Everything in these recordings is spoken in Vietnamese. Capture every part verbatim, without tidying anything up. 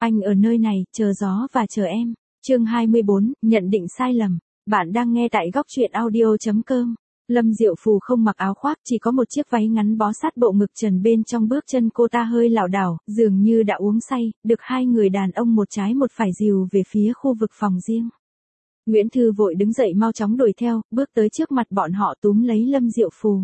Anh ở nơi này, chờ gió và chờ em. Chương hai mươi bốn, nhận định sai lầm. Bạn đang nghe tại góc truyện audio chấm com. Lâm Diệu Phù không mặc áo khoác, chỉ có một chiếc váy ngắn bó sát bộ ngực trần, bên trong bước chân cô ta hơi lảo đảo, dường như đã uống say, được hai người đàn ông một trái một phải dìu về phía khu vực phòng riêng. Nguyễn Thư vội đứng dậy mau chóng đuổi theo, bước tới trước mặt bọn họ túm lấy Lâm Diệu Phù.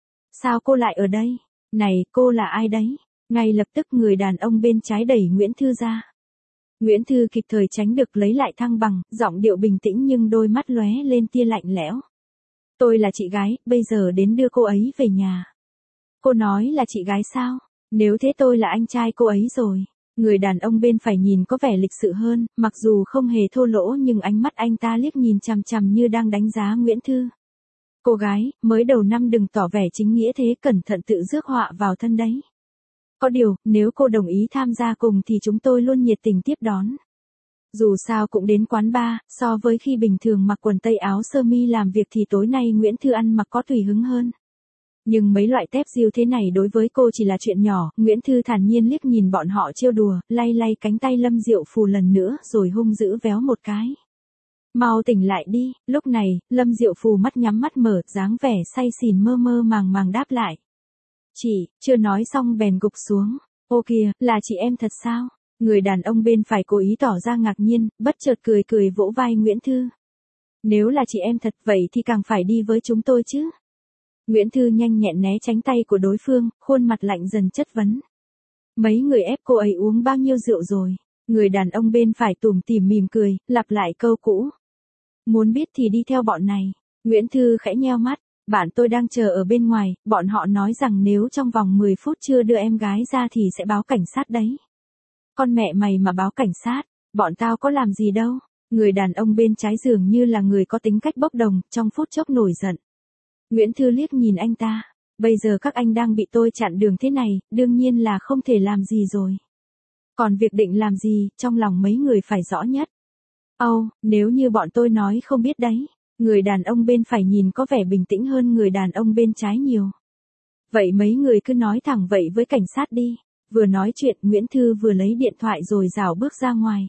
Sao cô lại ở đây? Này, cô là ai đấy? Ngay lập tức người đàn ông bên trái đẩy Nguyễn Thư ra. Nguyễn Thư kịp thời tránh được, lấy lại thăng bằng, giọng điệu bình tĩnh nhưng đôi mắt lóe lên tia lạnh lẽo. Tôi là chị gái, bây giờ đến đưa cô ấy về nhà. Cô nói là chị gái sao? Nếu thế tôi là anh trai cô ấy rồi. Người đàn ông bên phải nhìn có vẻ lịch sự hơn, mặc dù không hề thô lỗ nhưng ánh mắt anh ta liếc nhìn chằm chằm như đang đánh giá Nguyễn Thư. Cô gái, mới đầu năm đừng tỏ vẻ chính nghĩa thế, cẩn thận tự rước họa vào thân đấy. Có điều, nếu cô đồng ý tham gia cùng thì chúng tôi luôn nhiệt tình tiếp đón. Dù sao cũng đến quán bar, so với khi bình thường mặc quần tây áo sơ mi làm việc thì tối nay Nguyễn Thư ăn mặc có tùy hứng hơn. Nhưng mấy loại tép diêu thế này đối với cô chỉ là chuyện nhỏ. Nguyễn Thư thản nhiên liếc nhìn bọn họ trêu đùa, lay lay cánh tay Lâm Diệu Phù lần nữa rồi hung dữ véo một cái. Mau tỉnh lại đi. Lúc này, Lâm Diệu Phù mắt nhắm mắt mở, dáng vẻ say xỉn mơ mơ màng màng đáp lại. Chị, chưa nói xong bèn gục xuống. Ô kìa, là chị em thật sao? Người đàn ông bên phải cố ý tỏ ra ngạc nhiên, bất chợt cười cười vỗ vai Nguyễn Thư. Nếu là chị em thật vậy thì càng phải đi với chúng tôi chứ. Nguyễn Thư nhanh nhẹn né tránh tay của đối phương, khuôn mặt lạnh dần chất vấn. Mấy người ép cô ấy uống bao nhiêu rượu rồi? Người đàn ông bên phải tủm tỉm mỉm cười, lặp lại câu cũ. Muốn biết thì đi theo bọn này. Nguyễn Thư khẽ nheo mắt. Bạn tôi đang chờ ở bên ngoài, bọn họ nói rằng nếu trong vòng mười phút chưa đưa em gái ra thì sẽ báo cảnh sát đấy. Con mẹ mày mà báo cảnh sát, bọn tao có làm gì đâu. Người đàn ông bên trái dường như là người có tính cách bốc đồng, trong phút chốc nổi giận. Nguyễn Thư liếc nhìn anh ta, bây giờ các anh đang bị tôi chặn đường thế này, đương nhiên là không thể làm gì rồi. Còn việc định làm gì, trong lòng mấy người phải rõ nhất. Âu, oh, nếu như bọn tôi nói không biết đấy. Người đàn ông bên phải nhìn có vẻ bình tĩnh hơn người đàn ông bên trái nhiều. Vậy mấy người cứ nói thẳng vậy với cảnh sát đi. Vừa nói chuyện, Nguyễn Thư vừa lấy điện thoại rồi rảo bước ra ngoài.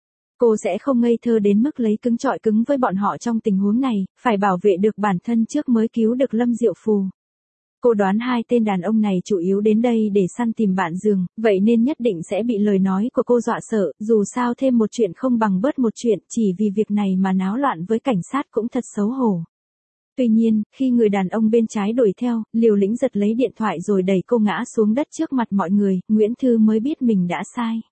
Cô sẽ không ngây thơ đến mức lấy cứng chọi cứng với bọn họ trong tình huống này, phải bảo vệ được bản thân trước mới cứu được Lâm Diệu Phù. Cô đoán hai tên đàn ông này chủ yếu đến đây để săn tìm bạn giường, vậy nên nhất định sẽ bị lời nói của cô dọa sợ, dù sao thêm một chuyện không bằng bớt một chuyện, chỉ vì việc này mà náo loạn với cảnh sát cũng thật xấu hổ. Tuy nhiên, khi người đàn ông bên trái đuổi theo, liều lĩnh giật lấy điện thoại rồi đẩy cô ngã xuống đất trước mặt mọi người, Nguyễn Thư mới biết mình đã sai.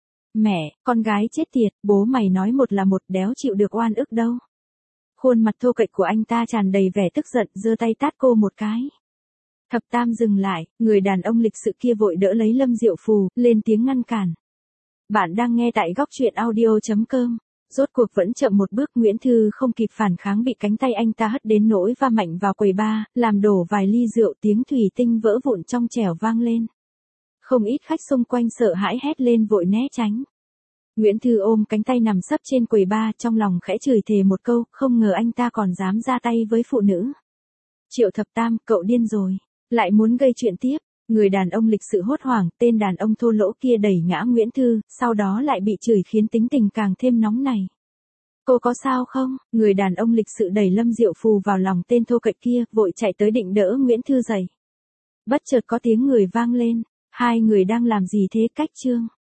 Mẹ, con gái chết tiệt, bố mày nói một là một, đéo chịu được oan ức đâu. Khuôn mặt thô kệch của anh ta tràn đầy vẻ tức giận, giơ tay tát cô một cái. Thập Tam dừng lại, người đàn ông lịch sự kia vội đỡ lấy Lâm Diệu Phù, lên tiếng ngăn cản. Bạn đang nghe tại góc truyện audio chấm com. Rốt cuộc vẫn chậm một bước, Nguyễn Thư không kịp phản kháng bị cánh tay anh ta hất đến nỗi va mạnh vào quầy bar, làm đổ vài ly rượu, tiếng thủy tinh vỡ vụn trong trẻo vang lên. Không ít khách xung quanh sợ hãi hét lên vội né tránh. Nguyễn Thư ôm cánh tay nằm sấp trên quầy bar, trong lòng khẽ chửi thề một câu, không ngờ anh ta còn dám ra tay với phụ nữ. Triệu Thập Tam, cậu điên rồi. Lại muốn gây chuyện tiếp. Người đàn ông lịch sự hốt hoảng, tên đàn ông thô lỗ kia đẩy ngã Nguyễn Thư, sau đó lại bị chửi khiến tính tình càng thêm nóng này. Cô có sao không? Người đàn ông lịch sự đẩy Lâm Diệu Phù vào lòng tên thô kệch kia, vội chạy tới định đỡ Nguyễn Thư dậy. Bất chợt có tiếng người vang lên. Hai người đang làm gì thế? Cách chương.